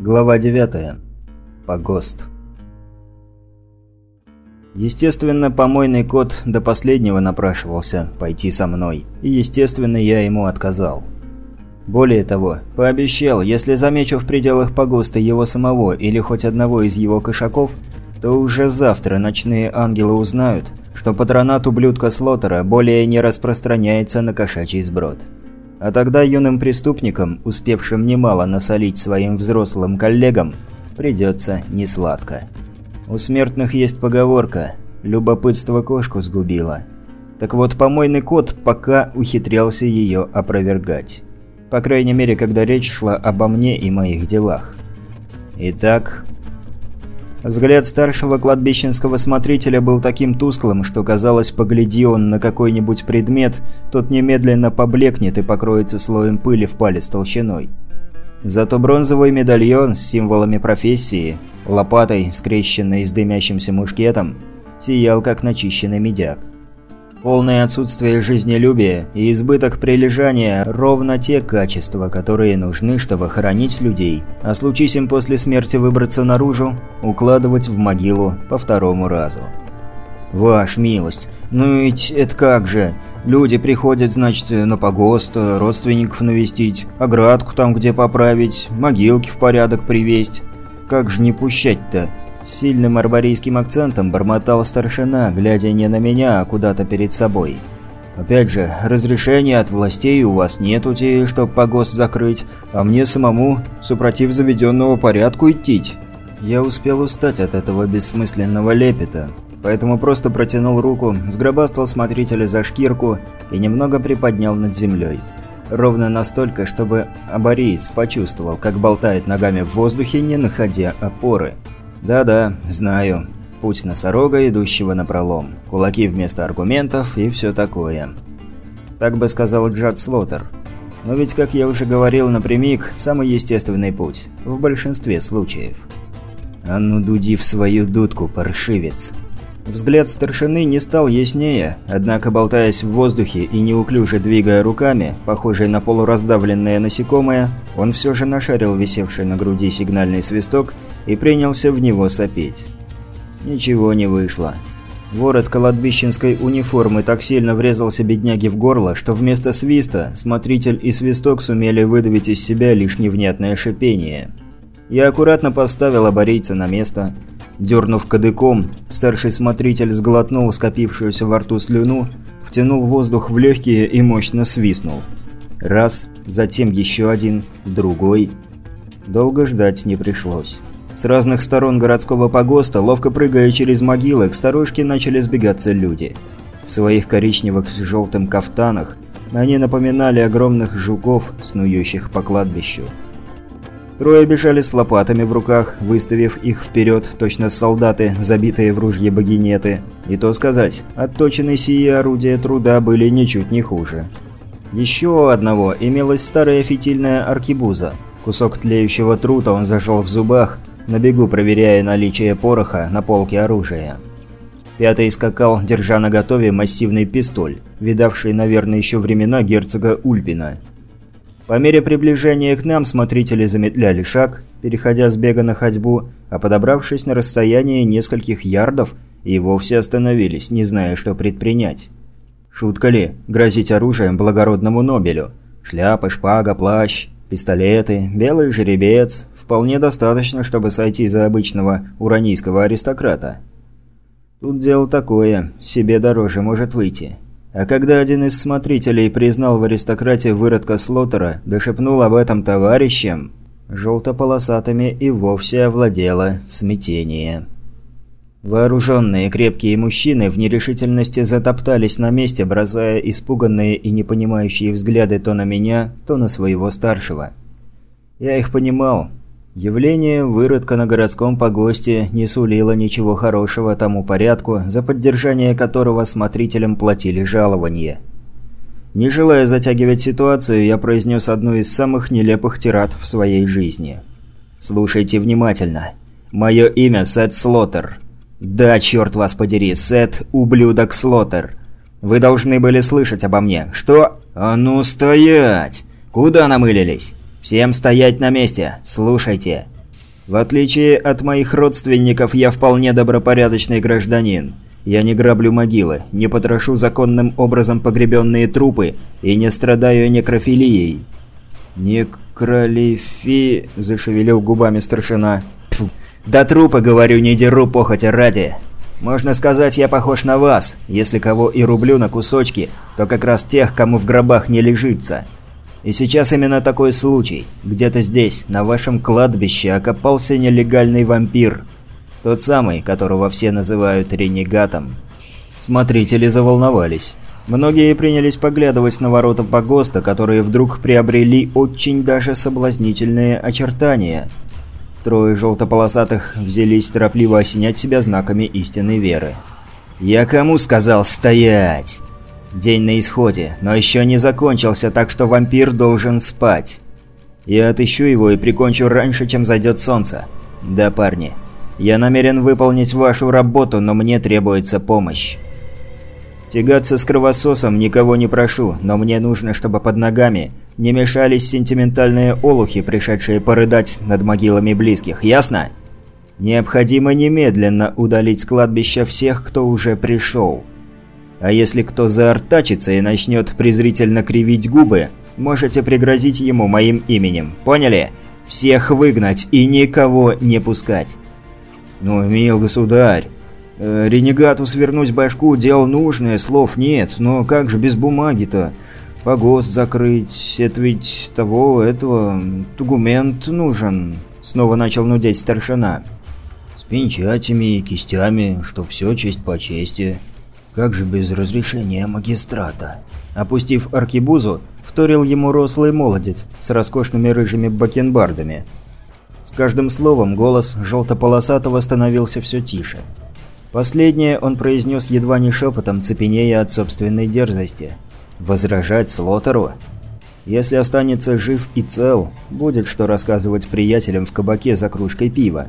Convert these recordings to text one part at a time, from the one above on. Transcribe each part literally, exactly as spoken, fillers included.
Глава девятая. Погост. Естественно, помойный кот до последнего напрашивался пойти со мной, и, естественно, я ему отказал. Более того, пообещал, если замечу в пределах погоста его самого или хоть одного из его кошаков, то уже завтра ночные ангелы узнают, что патронат ублюдка Слотера более не распространяется на кошачий сброд. А тогда юным преступникам, успевшим немало насолить своим взрослым коллегам, придется несладко. У смертных есть поговорка «любопытство кошку сгубило». Так вот, помойный кот пока ухитрялся ее опровергать. По крайней мере, когда речь шла обо мне и моих делах. Итак, взгляд старшего кладбищенского смотрителя был таким тусклым, что казалось, погляди он на какой-нибудь предмет, тот немедленно поблекнет и покроется слоем пыли в палец толщиной. Зато бронзовый медальон с символами профессии, лопатой, скрещенной с дымящимся мушкетом, сиял как начищенный медяк. Полное отсутствие жизнелюбия и избыток прилежания – ровно те качества, которые нужны, чтобы хоронить людей, а случись им после смерти выбраться наружу, укладывать в могилу по второму разу. «Ваш милость, ну ведь это как же? Люди приходят, значит, на погост, родственников навестить, оградку там где поправить, могилки в порядок привесть. Как же не пущать-то?» С сильным арборийским акцентом бормотал старшина, глядя не на меня, а куда-то перед собой. «Опять же, разрешения от властей у вас нету, чтоб погост закрыть, а мне самому, супротив заведенного порядку, идти». Я успел устать от этого бессмысленного лепета, поэтому просто протянул руку, сгробастал смотрителя за шкирку и немного приподнял над землей. Ровно настолько, чтобы арбориец почувствовал, как болтает ногами в воздухе, не находя опоры. Да-да, знаю. Путь носорога, идущего напролом. Кулаки вместо аргументов и все такое. Так бы сказал Джад Слотер. Но ведь, как я уже говорил напрямик, самый естественный путь. В большинстве случаев. «А ну дуди в свою дудку, паршивец!» Взгляд старшины не стал яснее, однако, болтаясь в воздухе и неуклюже двигая руками, похожий на полураздавленное насекомое, он все же нашарил висевший на груди сигнальный свисток и принялся в него сопеть. Ничего не вышло. Ворот кладбищенской униформы так сильно врезался бедняге в горло, что вместо свиста смотритель и свисток сумели выдавить из себя лишь невнятное шипение. Я аккуратно поставил арборийца на место. Дернув кадыком, старший смотритель сглотнул скопившуюся во рту слюну, втянул воздух в легкие и мощно свистнул. Раз, затем еще один, другой. Долго ждать не пришлось. С разных сторон городского погоста, ловко прыгая через могилы, к сторожке начали сбегаться люди. В своих коричневых с желтым кафтанах они напоминали огромных жуков, снующих по кладбищу. Трое бежали с лопатами в руках, выставив их вперед, точно солдаты, забитые в ружье багинеты. И то сказать, отточенные сие орудия труда были ничуть не хуже. Еще у одного имелась старая фитильная аркебуза. Кусок тлеющего трута он зажал в зубах, на бегу проверяя наличие пороха на полке оружия. Пятый скакал, держа наготове массивный пистоль, видавший, наверное, еще времена герцога Ульпина. По мере приближения к нам смотрители замедляли шаг, переходя с бега на ходьбу, а подобравшись на расстояние нескольких ярдов, и вовсе остановились, не зная, что предпринять. Шутка ли грозить оружием благородному Нобелю? Шляпа, шпага, плащ, пистолеты, белый жеребец – вполне достаточно, чтобы сойти за обычного уранийского аристократа. Тут дело такое, себе дороже может выйти. А когда один из смотрителей признал в аристократе выродка Слотера, да шепнул об этом товарищам, желто-полосатыми и вовсе овладело смятение. Вооруженные крепкие мужчины в нерешительности затоптались на месте, бросая испуганные и непонимающие взгляды то на меня, то на своего старшего. Я их понимал. Явление выродка на городском погосте не сулило ничего хорошего тому порядку, за поддержание которого смотрителям платили жалование. Не желая затягивать ситуацию, я произнес одну из самых нелепых тирад в своей жизни. «Слушайте внимательно. Мое имя Сет Слотер. Да, черт вас подери, Сет, ублюдок Слотер. Вы должны были слышать обо мне. Что? А ну стоять! Куда намылились? Всем стоять на месте, слушайте. В отличие от моих родственников, я вполне добропорядочный гражданин. Я не граблю могилы, не потрошу законным образом погребенные трупы и не страдаю некрофилией». «Некролифи...» – зашевелил губами старшина. «Тьфу. Да трупы, говорю, не деру похоти ради. Можно сказать, я похож на вас. Если кого и рублю на кусочки, то как раз тех, кому в гробах не лежится. И сейчас именно такой случай. Где-то здесь, на вашем кладбище, окопался нелегальный вампир. Тот самый, которого все называют ренегатом». Смотрители заволновались. Многие принялись поглядывать на ворота погоста, которые вдруг приобрели очень даже соблазнительные очертания. Трое желтополосатых взялись торопливо осенять себя знаками истинной веры. «Я кому сказал стоять?» День на исходе, но еще не закончился, так что вампир должен спать. Я отыщу его и прикончу раньше, чем зайдет солнце. Да, парни, я намерен выполнить вашу работу, но мне требуется помощь. Тягаться с кровососом никого не прошу, но мне нужно, чтобы под ногами не мешались сентиментальные олухи, пришедшие порыдать над могилами близких, ясно? Необходимо немедленно удалить с кладбища всех, кто уже пришел. А если кто заортачится и начнет презрительно кривить губы, можете пригрозить ему моим именем, поняли? Всех выгнать и никого не пускать». «Ну, мил государь, э, ренегату свернуть башку – дело нужное, слов нет, но как же без бумаги-то? Погост закрыть, это ведь того, этого, документ нужен», – снова начал нудеть старшина. «С печатями и кистями, чтоб все честь по чести. Как же без разрешения магистрата?» Опустив аркебузу, вторил ему рослый молодец с роскошными рыжими бакенбардами. С каждым словом голос желтополосатого становился все тише. Последнее он произнес едва не шепотом, цепенея от собственной дерзости. Возражать Слотеру? Если останется жив и цел, будет что рассказывать приятелям в кабаке за кружкой пива.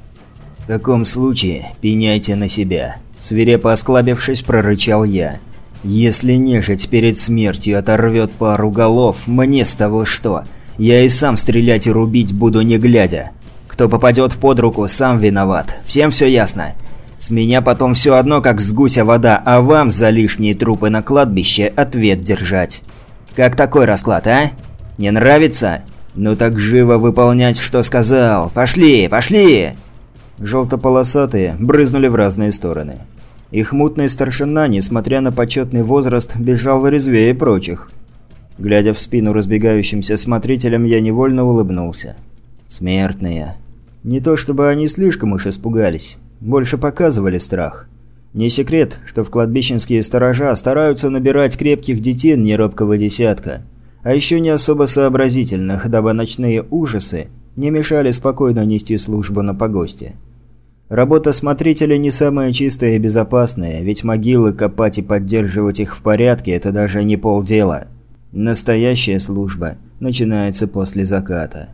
«В таком случае пеняйте на себя», – свирепо осклабившись, прорычал я. «Если нежить перед смертью оторвет пару голов, мне с того что? Я и сам стрелять и рубить буду не глядя. Кто попадет под руку, сам виноват. Всем все ясно? С меня потом все одно, как с гуся вода, а вам за лишние трупы на кладбище ответ держать. Как такой расклад, а? Не нравится? Ну так живо выполнять, что сказал. Пошли, пошли!» Желтополосатые брызнули в разные стороны. Их мутный старшина, несмотря на почетный возраст, бежал резвее прочих. Глядя в спину разбегающимся смотрителям, я невольно улыбнулся. Смертные. Не то чтобы они слишком уж испугались, больше показывали страх. Не секрет, что в кладбищенские сторожа стараются набирать крепких детин неробкого десятка, а еще не особо сообразительных, дабы ночные ужасы не мешали спокойно нести службу на погосте. Работа смотрителя не самая чистая и безопасная, ведь могилы копать и поддерживать их в порядке – это даже не полдела. Настоящая служба начинается после заката.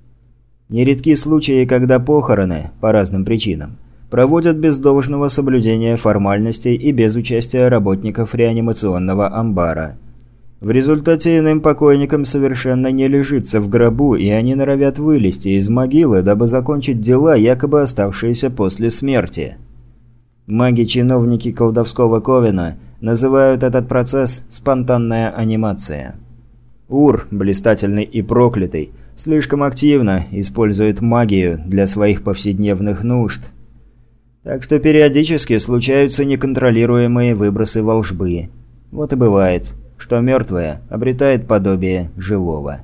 Нередки случаи, когда похороны, по разным причинам, проводят без должного соблюдения формальностей и без участия работников реанимационного амбара. В результате иным покойникам совершенно не лежится в гробу, и они норовят вылезти из могилы, дабы закончить дела, якобы оставшиеся после смерти. Маги-чиновники колдовского ковена называют этот процесс «спонтанная анимация». Ур, блистательный и проклятый, слишком активно использует магию для своих повседневных нужд. Так что периодически случаются неконтролируемые выбросы волшбы. Вот и бывает, что мертвое обретает подобие живого.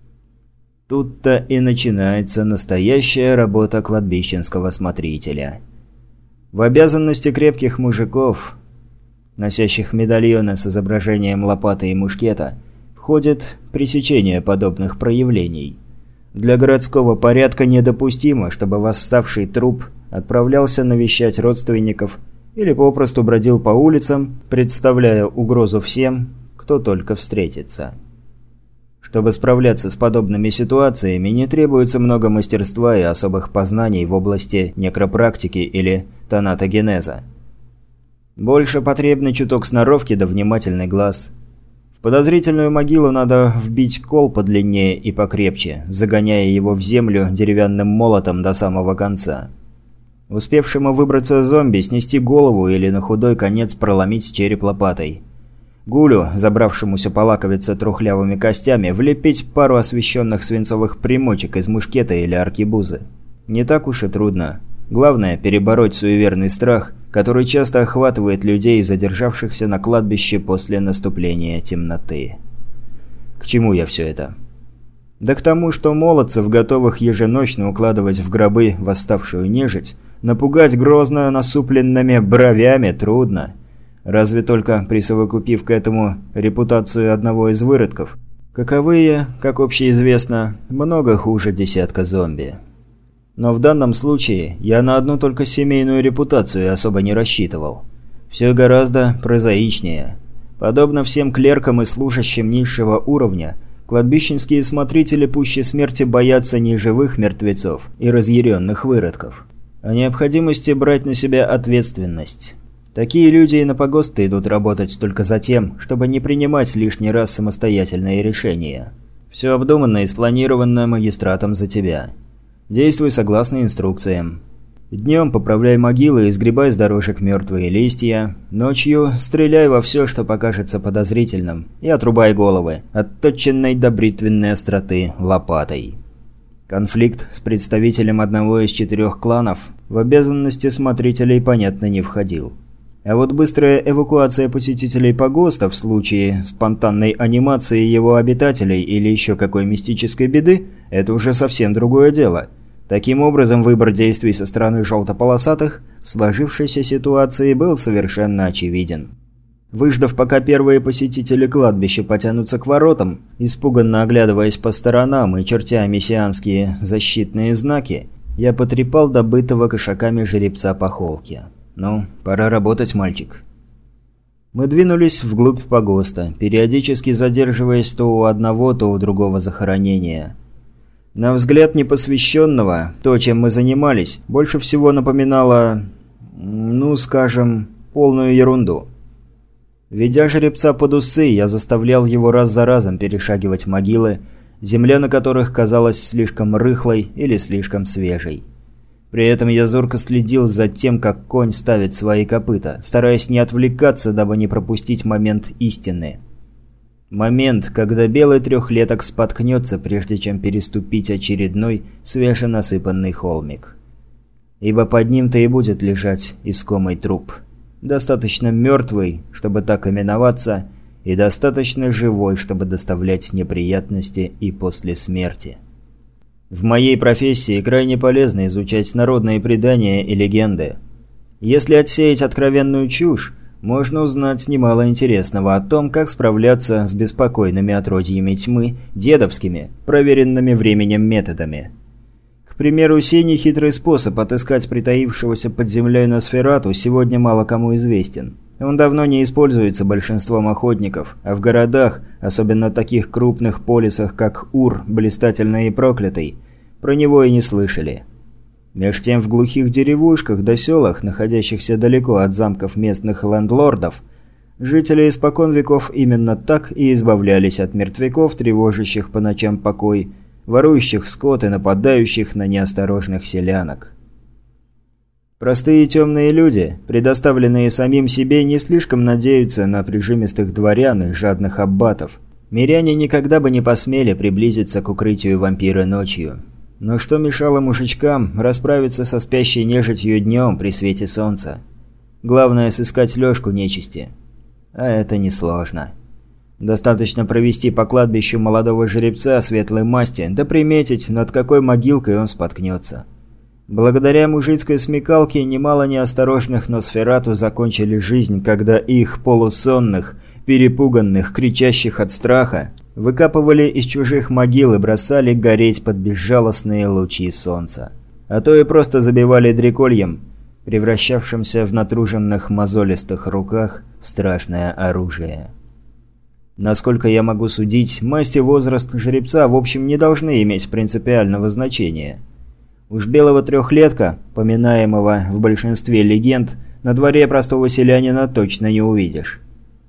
Тут-то и начинается настоящая работа кладбищенского смотрителя. В обязанности крепких мужиков, носящих медальоны с изображением лопаты и мушкета, входит пресечение подобных проявлений. Для городского порядка недопустимо, чтобы восставший труп отправлялся навещать родственников или попросту бродил по улицам, представляя угрозу всем, кто только встретится. Чтобы справляться с подобными ситуациями, не требуется много мастерства и особых познаний в области некропрактики или тонатогенеза. Больше потребны чуток сноровки да внимательный глаз. подозрительную могилу надо вбить кол подлиннее и покрепче, загоняя его в землю деревянным молотом до самого конца. Успевшему выбраться зомби снести голову или на худой конец проломить череп лопатой. Гулю, забравшемуся полаковиться трухлявыми костями, влепить пару освещенных свинцовых примочек из мушкета или аркебузы. Не так уж и трудно. Главное – перебороть суеверный страх, который часто охватывает людей, задержавшихся на кладбище после наступления темноты. К чему я все это? Да к тому, что молодцев, готовых еженочно укладывать в гробы восставшую нежить, напугать грозно насупленными бровями трудно. Разве только присовокупив к этому репутацию одного из выродков. Каковые, как общеизвестно, много хуже десятка зомби. Но в данном случае я на одну только семейную репутацию особо не рассчитывал. Все гораздо прозаичнее. Подобно всем клеркам и служащим низшего уровня, кладбищенские смотрители пуще смерти боятся не живых мертвецов и разъяренных выродков, а необходимости брать на себя ответственность. Такие люди и на погосты идут работать только за тем, чтобы не принимать лишний раз самостоятельные решения. Все обдуманно и спланировано магистратом за тебя. Действуй согласно инструкциям. Днем поправляй могилы и сгребай с дорожек мертвые листья. Ночью стреляй во все, что покажется подозрительным, и отрубай головы, отточенной до бритвенной остроты лопатой. Конфликт с представителем одного из четырех кланов в обязанности смотрителей, понятно, не входил. А вот быстрая эвакуация посетителей погоста в случае спонтанной анимации его обитателей или еще какой мистической беды – это уже совсем другое дело. Таким образом, выбор действий со стороны желтополосатых в сложившейся ситуации был совершенно очевиден. Выждав, пока первые посетители кладбища потянутся к воротам, испуганно оглядываясь по сторонам и чертя мессианские защитные знаки, я потрепал добытого кошаками жеребца по холке. «Ну, пора работать, мальчик». Мы двинулись вглубь погоста, периодически задерживаясь то у одного, то у другого захоронения. На взгляд непосвященного, то, чем мы занимались, больше всего напоминало, ну, скажем, полную ерунду. Ведя жеребца под усы, я заставлял его раз за разом перешагивать могилы, земля на которых казалась слишком рыхлой или слишком свежей. При этом я зорко следил за тем, как конь ставит свои копыта, стараясь не отвлекаться, дабы не пропустить момент истины. Момент, когда белый трехлеток споткнется, прежде чем переступить очередной свеженасыпанный холмик. Ибо под ним-то и будет лежать искомый труп. Достаточно мертвый, чтобы так именоваться, и достаточно живой, чтобы доставлять неприятности и после смерти. В моей профессии крайне полезно изучать народные предания и легенды. Если отсеять откровенную чушь, можно узнать немало интересного о том, как справляться с беспокойными отродьями тьмы, дедовскими, проверенными временем методами. К примеру, сей нехитрый способ отыскать притаившегося под землей Носферату сегодня мало кому известен. Он давно не используется большинством охотников, а в городах, особенно таких крупных полисах, как Ур, Блистательный и Проклятый, про него и не слышали. Меж тем в глухих деревушках да селах, находящихся далеко от замков местных лендлордов, жители испокон веков именно так и избавлялись от мертвяков, тревожащих по ночам покой, ворующих скот и нападающих на неосторожных селянок. Простые темные люди, предоставленные самим себе, не слишком надеются на прижимистых дворян и жадных аббатов. Миряне никогда бы не посмели приблизиться к укрытию вампира ночью. Но что мешало мужичкам расправиться со спящей нежитью днем при свете солнца? Главное – сыскать лёжку нечисти. А это несложно. Достаточно провести по кладбищу молодого жеребца светлой масти, да приметить, над какой могилкой он споткнется. Благодаря мужицкой смекалке немало неосторожных Носферату закончили жизнь, когда их полусонных, перепуганных, кричащих от страха, выкапывали из чужих могил и бросали гореть под безжалостные лучи солнца. А то и просто забивали дрекольем, превращавшимся в натруженных мозолистых руках в страшное оружие. Насколько я могу судить, масть и возраст жеребца в общем не должны иметь принципиального значения. Уж белого трехлетка, поминаемого в большинстве легенд, на дворе простого селянина точно не увидишь.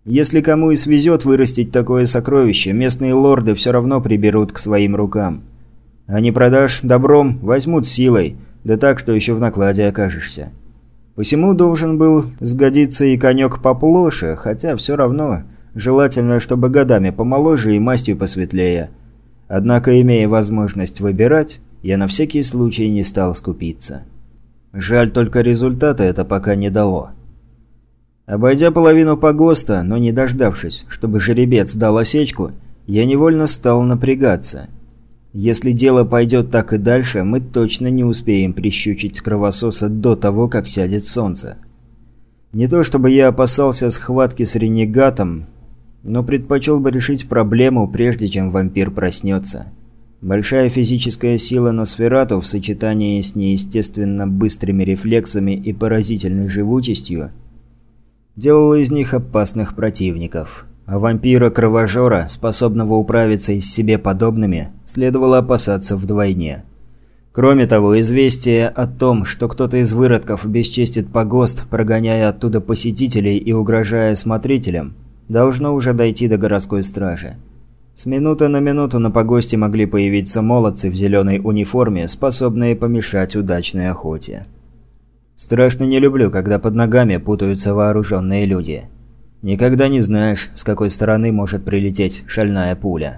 Если кому и свезет вырастить такое сокровище, местные лорды все равно приберут к своим рукам. А не продашь добром, возьмут силой, да так, что еще в накладе окажешься. Посему должен был сгодиться и конек поплоше, хотя все равно желательно, чтобы годами помоложе и мастью посветлее. Однако, имея возможность выбирать, я на всякий случай не стал скупиться. Жаль, только результата это пока не дало. Обойдя половину погоста, но не дождавшись, чтобы жеребец дал осечку, я невольно стал напрягаться. Если дело пойдет так и дальше, мы точно не успеем прищучить кровососа до того, как сядет солнце. Не то чтобы я опасался схватки с ренегатом, но предпочел бы решить проблему, прежде чем вампир проснется. Большая физическая сила Носферату в сочетании с неестественно быстрыми рефлексами и поразительной живучестью делала из них опасных противников. А вампира-кровожора, способного управиться и с себе подобными, следовало опасаться вдвойне. Кроме того, известие о том, что кто-то из выродков бесчестит погост, прогоняя оттуда посетителей и угрожая смотрителям, должно уже дойти до городской стражи. С минуты на минуту на погосте могли появиться молодцы в зеленой униформе, способные помешать удачной охоте. Страшно не люблю, когда под ногами путаются вооруженные люди. Никогда не знаешь, с какой стороны может прилететь шальная пуля.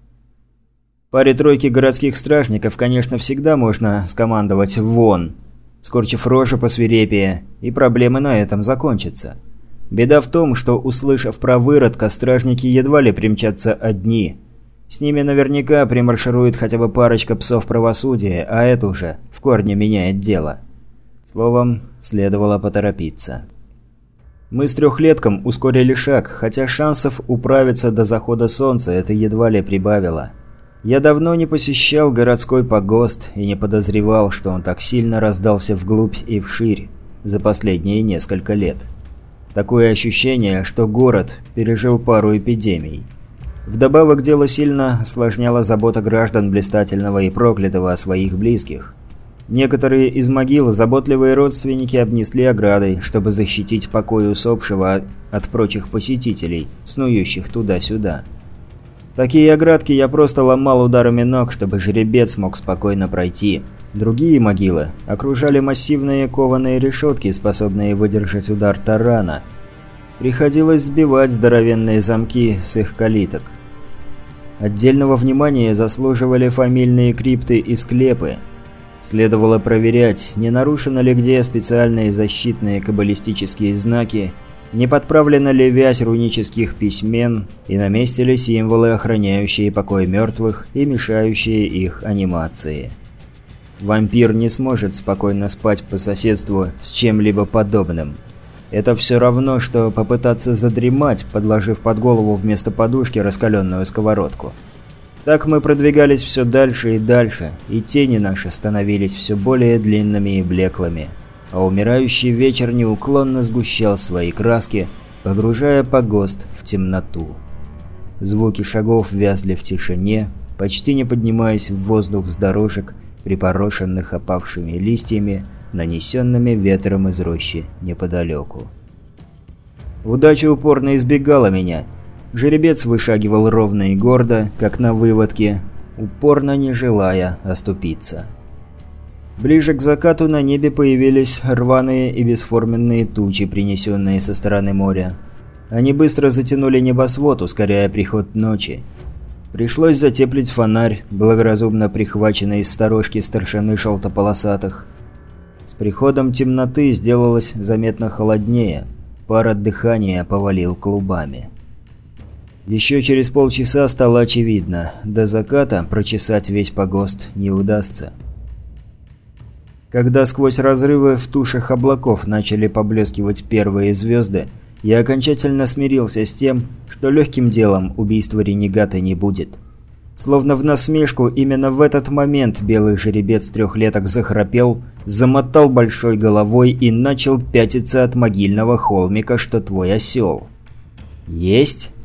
Паре-тройки городских стражников, конечно, всегда можно скомандовать «вон», скорчив рожу посвирепее, и проблемы на этом закончатся. Беда в том, что, услышав про выродка, стражники едва ли примчатся одни. С ними наверняка примарширует хотя бы парочка псов правосудия, а это уже в корне меняет дело. Словом, следовало поторопиться. Мы с трехлетком ускорили шаг, хотя шансов управиться до захода солнца это едва ли прибавило. Я давно не посещал городской погост и не подозревал, что он так сильно раздался вглубь и вширь за последние несколько лет. Такое ощущение, что город пережил пару эпидемий. Вдобавок дело сильно осложняла забота граждан блистательного и проклятого о своих близких. Некоторые из могил заботливые родственники обнесли оградой, чтобы защитить покой усопшего от прочих посетителей, снующих туда-сюда. Такие оградки я просто ломал ударами ног, чтобы жеребец мог спокойно пройти. Другие могилы окружали массивные кованые решетки, способные выдержать удар тарана. Приходилось сбивать здоровенные замки с их калиток. Отдельного внимания заслуживали фамильные крипты и склепы. Следовало проверять, не нарушены ли где специальные защитные каббалистические знаки, не подправлена ли вязь рунических письмен и на месте ли символы, охраняющие покой мертвых и мешающие их анимации. Вампир не сможет спокойно спать по соседству с чем-либо подобным. Это все равно, что попытаться задремать, подложив под голову вместо подушки раскаленную сковородку. Так мы продвигались все дальше и дальше, и тени наши становились все более длинными и блеклыми, а умирающий вечер неуклонно сгущал свои краски, погружая погост в темноту. Звуки шагов вязли в тишине, почти не поднимаясь в воздух с дорожек, припорошенных опавшими листьями, нанесенными ветром из рощи неподалеку. Удача упорно избегала меня. Жеребец вышагивал ровно и гордо, как на выводке, упорно не желая оступиться. Ближе к закату на небе появились рваные и бесформенные тучи, принесенные со стороны моря. Они быстро затянули небосвод, ускоряя приход ночи. Пришлось затеплить фонарь, благоразумно прихваченный из сторожки старшины желтополосатых. С приходом темноты сделалось заметно холоднее, пар от дыхания повалил клубами. Еще через полчаса стало очевидно, до заката прочесать весь погост не удастся. Когда сквозь разрывы в тушах облаков начали поблескивать первые звезды, я окончательно смирился с тем, что легким делом убийство ренегата не будет. Словно в насмешку, именно в этот момент белый жеребец трехлеток захрапел, замотал большой головой и начал пятиться от могильного холмика, что твой осел. «Есть!»